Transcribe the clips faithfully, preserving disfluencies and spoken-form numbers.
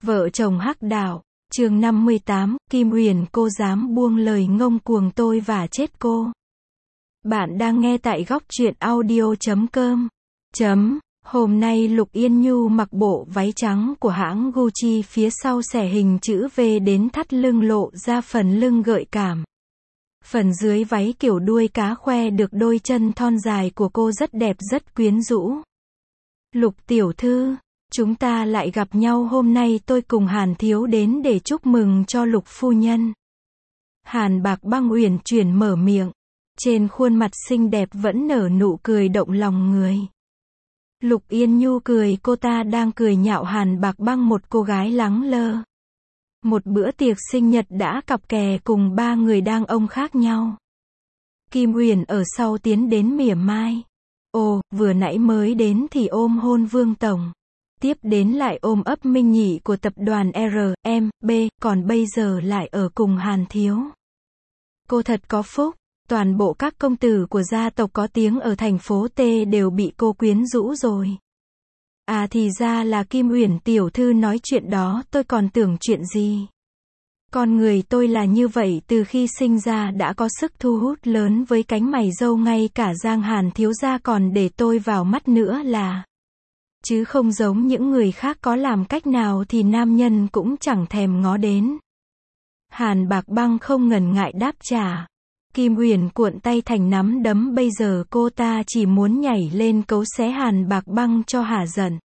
Vợ chồng Hắc Đạo, chương năm mươi tám, Kim Uyển cô dám buông lời ngông cuồng tôi và chết cô. Bạn đang nghe tại góc truyện audio chấm com. Chấm. Hôm nay Lục Yên Nhu mặc bộ váy trắng của hãng Gucci, phía sau xẻ hình chữ V đến thắt lưng, lộ ra phần lưng gợi cảm. Phần dưới váy kiểu đuôi cá khoe được đôi chân thon dài của cô rất đẹp, rất quyến rũ. Lục tiểu thư, chúng ta lại gặp nhau hôm nay, tôi cùng Hàn thiếu đến để chúc mừng cho Lục phu nhân. Hàn Bạc Băng uyển chuyển mở miệng, trên khuôn mặt xinh đẹp vẫn nở nụ cười động lòng người. Lục Yên Nhu cười, cô ta đang cười nhạo Hàn Bạc Băng, một cô gái lắng lơ. Một bữa tiệc sinh nhật đã cặp kè cùng ba người đàn ông khác nhau. Kim Uyển ở sau tiến đến mỉa mai. Ồ, vừa nãy mới đến thì ôm hôn Vương tổng. Tiếp đến lại ôm ấp Minh Nhị của tập đoàn R, M, B, còn bây giờ lại ở cùng Hàn thiếu. Cô thật có phúc, toàn bộ các công tử của gia tộc có tiếng ở thành phố T đều bị cô quyến rũ rồi. À thì ra là Kim Uyển tiểu thư nói chuyện đó, tôi còn tưởng chuyện gì. Con người tôi là như vậy, từ khi sinh ra đã có sức thu hút lớn với cánh mày râu, ngay cả Giang Hàn thiếu gia còn để tôi vào mắt nữa là. Chứ không giống những người khác có làm cách nào thì nam nhân cũng chẳng thèm ngó đến. Hàn Bạc Băng không ngần ngại đáp trả. Kim Uyển cuộn tay thành nắm đấm, bây giờ cô ta chỉ muốn nhảy lên cấu xé Hàn Bạc Băng cho hả giận.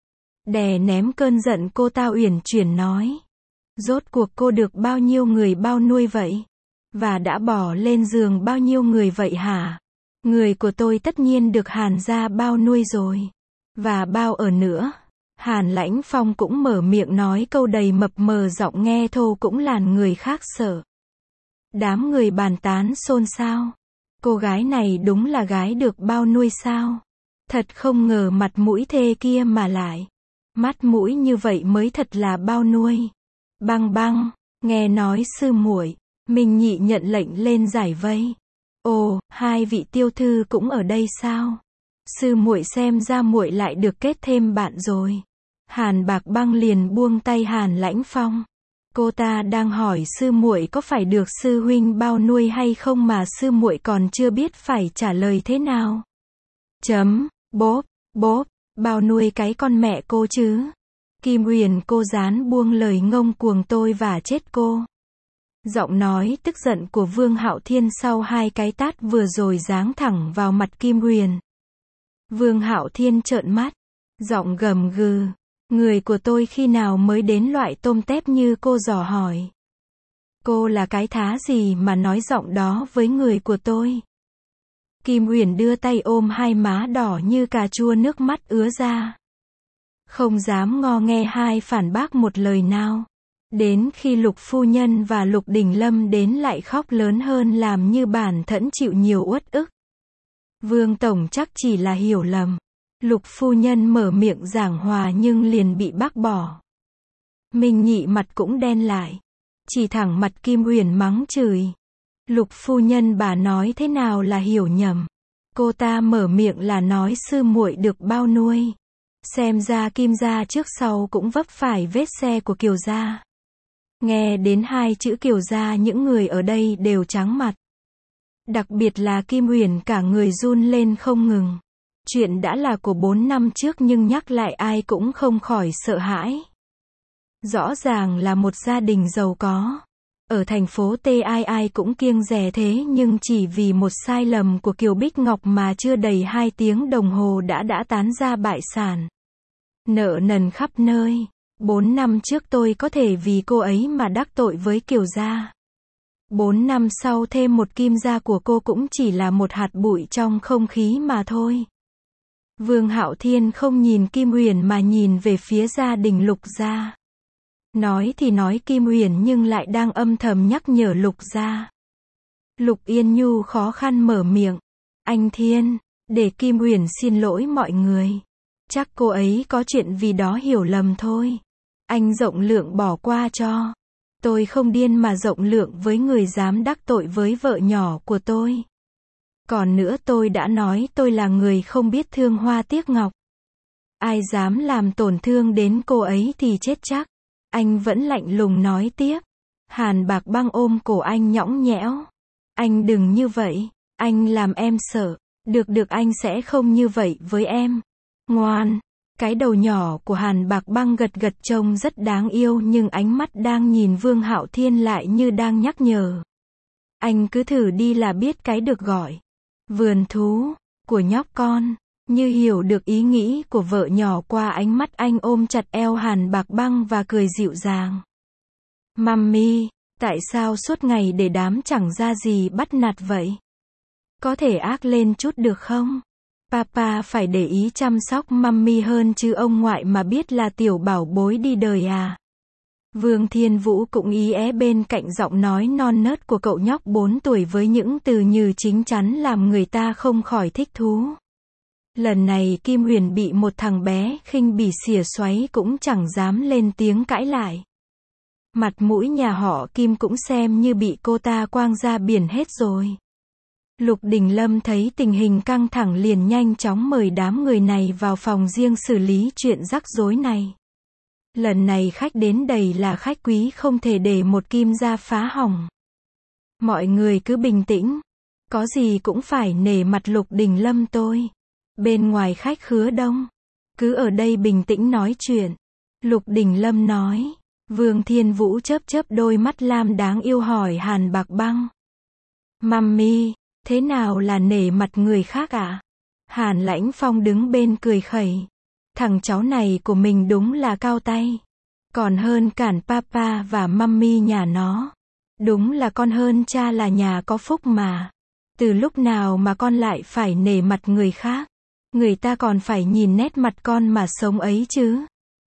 Đè ném cơn giận cô ta uyển chuyển nói. Rốt cuộc cô được bao nhiêu người bao nuôi vậy? Và đã bỏ lên giường bao nhiêu người vậy hả? Người của tôi tất nhiên được Hàn gia bao nuôi rồi. Và bao ở nữa. Hàn Lãnh Phong cũng mở miệng nói câu đầy mập mờ, giọng nghe thô cũng làm người khác sợ. Đám người bàn tán xôn xao. Cô gái này đúng là gái được bao nuôi sao? Thật không ngờ mặt mũi thê kia mà lại. Mắt mũi như vậy mới thật là bao nuôi. Băng Băng, nghe nói sư muội, Minh Nhị nhận lệnh lên giải vây. Ồ, hai vị tiêu thư cũng ở đây sao? Sư muội xem ra muội lại được kết thêm bạn rồi. Hàn Bạc Băng liền buông tay Hàn Lãnh Phong. Cô ta đang hỏi sư muội có phải được sư huynh bao nuôi hay không mà sư muội còn chưa biết phải trả lời thế nào. Chấm, bốp, bốp, bao nuôi cái con mẹ cô chứ. Kim Uyển cô dám buông lời ngông cuồng tôi và chết cô. Giọng nói tức giận của Vương Hạo Thiên sau hai cái tát vừa rồi giáng thẳng vào mặt Kim Uyển. Vương Hạo Thiên trợn mắt, giọng gầm gừ. Người của tôi khi nào mới đến loại tôm tép như cô, dò hỏi. Cô là cái thá gì mà nói giọng đó với người của tôi? Kim Uyển đưa tay ôm hai má đỏ như cà chua, nước mắt ứa ra. Không dám ngó nghe hai phản bác một lời nào. Đến khi Lục phu nhân và Lục Đình Lâm đến lại khóc lớn hơn, làm như bản thân chịu nhiều uất ức. Vương tổng chắc chỉ là hiểu lầm. Lục phu nhân mở miệng giảng hòa nhưng liền bị bác bỏ. Minh Nhị mặt cũng đen lại, chỉ thẳng mặt Kim Uyển mắng chửi. Lục phu nhân, bà nói thế nào là hiểu nhầm? Cô ta mở miệng là nói sư muội được bao nuôi. Xem ra Kim gia trước sau cũng vấp phải vết xe của Kiều gia. Nghe đến hai chữ Kiều gia, những người ở đây đều trắng mặt. Đặc biệt là Kim Uyển, cả người run lên không ngừng. Chuyện đã là của bốn năm trước nhưng nhắc lại ai cũng không khỏi sợ hãi. Rõ ràng là một gia đình giàu có. Ở thành phố T ai ai cũng kiêng dè thế, nhưng chỉ vì một sai lầm của Kiều Bích Ngọc mà chưa đầy hai tiếng đồng hồ đã đã tán ra bại sản. Nợ nần khắp nơi. Bốn năm trước tôi có thể vì cô ấy mà đắc tội với Kiều gia. Bốn năm sau thêm một Kim gia của cô cũng chỉ là một hạt bụi trong không khí mà thôi. Vương Hạo Thiên không nhìn Kim Uyển mà nhìn về phía gia đình Lục gia. Nói thì nói Kim Uyển nhưng lại đang âm thầm nhắc nhở Lục gia. Lục Yên Nhu khó khăn mở miệng. Anh Thiên, để Kim Uyển xin lỗi mọi người. Chắc cô ấy có chuyện vì đó hiểu lầm thôi. Anh rộng lượng bỏ qua cho. Tôi không điên mà rộng lượng với người dám đắc tội với vợ nhỏ của tôi. Còn nữa, tôi đã nói tôi là người không biết thương hoa tiếc ngọc. Ai dám làm tổn thương đến cô ấy thì chết chắc. Anh vẫn lạnh lùng nói tiếp. Hàn Bạc Băng ôm cổ anh nhõng nhẽo. Anh đừng như vậy, anh làm em sợ. Được được anh sẽ không như vậy với em. Ngoan. Cái đầu nhỏ của Hàn Bạc Băng gật gật trông rất đáng yêu nhưng ánh mắt đang nhìn Vương Hạo Thiên lại như đang nhắc nhở. Anh cứ thử đi là biết cái được gọi. Vườn thú, của nhóc con. Như hiểu được ý nghĩ của vợ nhỏ qua ánh mắt anh ôm chặt eo Hàn Bạc Băng và cười dịu dàng. Mummy, tại sao suốt ngày để đám chẳng ra gì bắt nạt vậy? Có thể ác lên chút được không? Papa phải để ý chăm sóc mummy hơn chứ ông ngoại mà biết là tiểu bảo bối đi đời à? Vương Thiên Vũ cũng ý é bên cạnh giọng nói non nớt của cậu nhóc bốn tuổi với những từ như chính chắn làm người ta không khỏi thích thú. Lần này Kim Huyền bị một thằng bé khinh bỉ xỉa xoáy cũng chẳng dám lên tiếng cãi lại. Mặt mũi nhà họ Kim cũng xem như bị cô ta quang ra biển hết rồi. Lục Đình Lâm thấy tình hình căng thẳng liền nhanh chóng mời đám người này vào phòng riêng xử lý chuyện rắc rối này. Lần này khách đến đầy là khách quý không thể để một Kim gia phá hỏng. Mọi người cứ bình tĩnh. Có gì cũng phải nể mặt Lục Đình Lâm tôi. Bên ngoài khách khứa đông. Cứ ở đây bình tĩnh nói chuyện. Lục Đình Lâm nói. Vương Thiên Vũ chớp chớp đôi mắt lam đáng yêu hỏi Hàn Bạc Băng. Mummy, thế nào là nể mặt người khác ạ? À? Hàn Lãnh Phong đứng bên cười khẩy. Thằng cháu này của mình đúng là cao tay. Còn hơn cản papa và mummy nhà nó. Đúng là con hơn cha là nhà có phúc mà. Từ lúc nào mà con lại phải nể mặt người khác? Người ta còn phải nhìn nét mặt con mà sống ấy chứ.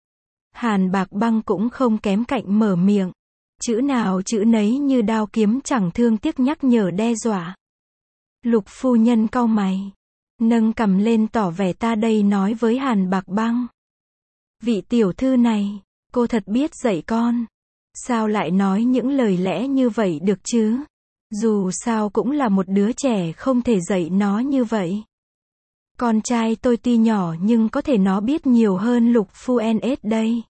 Hàn Bạc Băng cũng không kém cạnh mở miệng. Chữ nào chữ nấy như đao kiếm chẳng thương tiếc nhắc nhở đe dọa. Lục phu nhân cau mày. Nâng cằm lên tỏ vẻ ta đây nói với Hàn Bạc Băng. Vị tiểu thư này, cô thật biết dạy con. Sao lại nói những lời lẽ như vậy được chứ? Dù sao cũng là một đứa trẻ không thể dạy nó như vậy. Con trai tôi tuy nhỏ nhưng có thể nó biết nhiều hơn Lục phu nhân đây.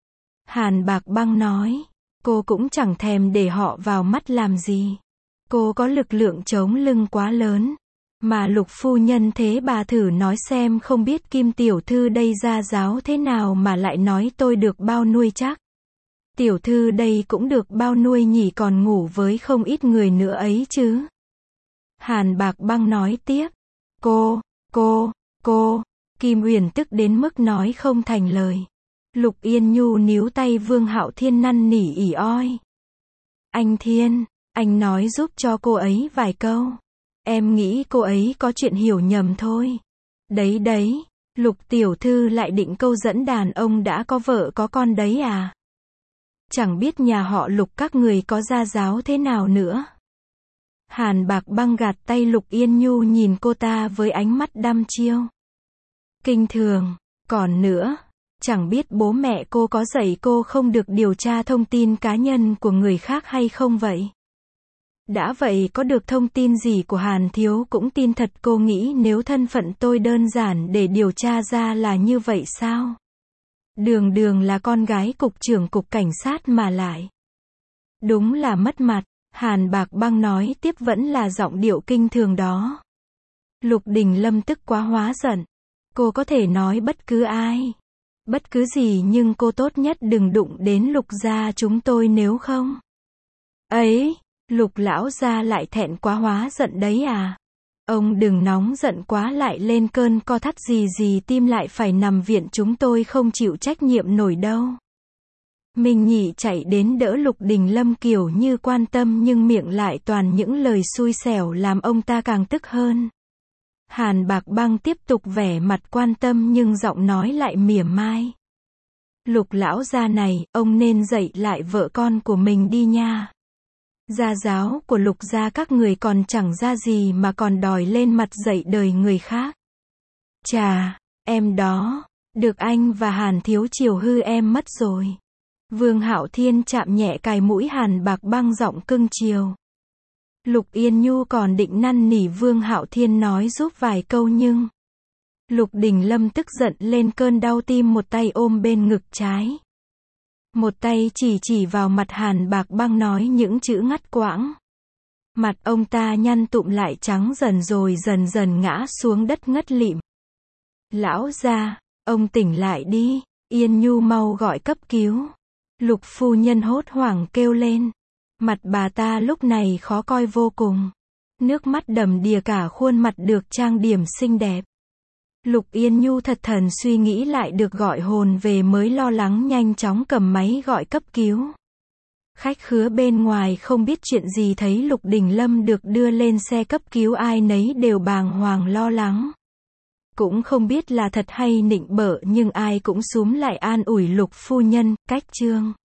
Hàn Bạc Băng nói. Cô cũng chẳng thèm để họ vào mắt làm gì. Cô có lực lượng chống lưng quá lớn. Mà Lục phu nhân thế bà thử nói xem không biết Kim tiểu thư đây ra giáo thế nào mà lại nói tôi được bao nuôi chắc. Tiểu thư đây cũng được bao nuôi nhỉ, còn ngủ với không ít người nữa ấy chứ. Hàn Bạc Băng nói tiếp. Cô, cô, cô, Kim Uyển tức đến mức nói không thành lời. Lục Yên Nhu níu tay Vương Hạo Thiên năn nỉ ỉ oi. Anh Thiên, anh nói giúp cho cô ấy vài câu. Em nghĩ cô ấy có chuyện hiểu nhầm thôi. Đấy đấy, Lục tiểu thư lại định câu dẫn đàn ông đã có vợ có con đấy à? Chẳng biết nhà họ Lục các người có gia giáo thế nào nữa. Hàn Bạc Băng gạt tay Lục Yên Nhu nhìn cô ta với ánh mắt đăm chiêu. Kinh thường, còn nữa, chẳng biết bố mẹ cô có dạy cô không được điều tra thông tin cá nhân của người khác hay không vậy? Đã vậy có được thông tin gì của Hàn thiếu cũng tin thật, cô nghĩ nếu thân phận tôi đơn giản để điều tra ra là như vậy sao? Đường đường là con gái cục trưởng cục cảnh sát mà lại. Đúng là mất mặt, Hàn Bạc Băng nói tiếp vẫn là giọng điệu kinh thường đó. Lục Đình Lâm tức quá hóa giận. Cô có thể nói bất cứ ai, bất cứ gì nhưng cô tốt nhất đừng đụng đến Lục gia chúng tôi nếu không. Ấy, Lục lão gia lại thẹn quá hóa giận đấy à? Ông đừng nóng giận quá lại lên cơn co thắt gì gì tim lại phải nằm viện, chúng tôi không chịu trách nhiệm nổi đâu. Minh Nhị chạy đến đỡ Lục Đình Lâm kiểu như quan tâm nhưng miệng lại toàn những lời xui xẻo làm ông ta càng tức hơn. Hàn Bạc Băng tiếp tục vẻ mặt quan tâm nhưng giọng nói lại mỉa mai. Lục lão gia này, ông nên dạy lại vợ con của mình đi nha. Gia giáo của Lục gia các người còn chẳng ra gì mà còn đòi lên mặt dạy đời người khác. Chà, em đó, được anh và Hàn thiếu chiều hư em mất rồi. Vương Hạo Thiên chạm nhẹ cài mũi Hàn Bạc Băng giọng cưng chiều. Lục Yên Nhu còn định năn nỉ Vương Hạo Thiên nói giúp vài câu nhưng Lục Đình Lâm tức giận lên cơn đau tim, một tay ôm bên ngực trái. Một tay chỉ chỉ vào mặt Hàn Bạc Băng nói những chữ ngắt quãng. Mặt ông ta nhăn tụm lại trắng dần rồi dần dần ngã xuống đất ngất lịm. Lão gia, ông tỉnh lại đi, Yên Nhu mau gọi cấp cứu. Lục phu nhân hốt hoảng kêu lên. Mặt bà ta lúc này khó coi vô cùng. Nước mắt đầm đìa cả khuôn mặt được trang điểm xinh đẹp. Lục Yên Nhu thật thần suy nghĩ lại được gọi hồn về mới lo lắng nhanh chóng cầm máy gọi cấp cứu. Khách khứa bên ngoài không biết chuyện gì thấy Lục Đình Lâm được đưa lên xe cấp cứu ai nấy đều bàng hoàng lo lắng. Cũng không biết là thật hay nịnh bợ nhưng ai cũng xúm lại an ủi Lục phu nhân, cách chương.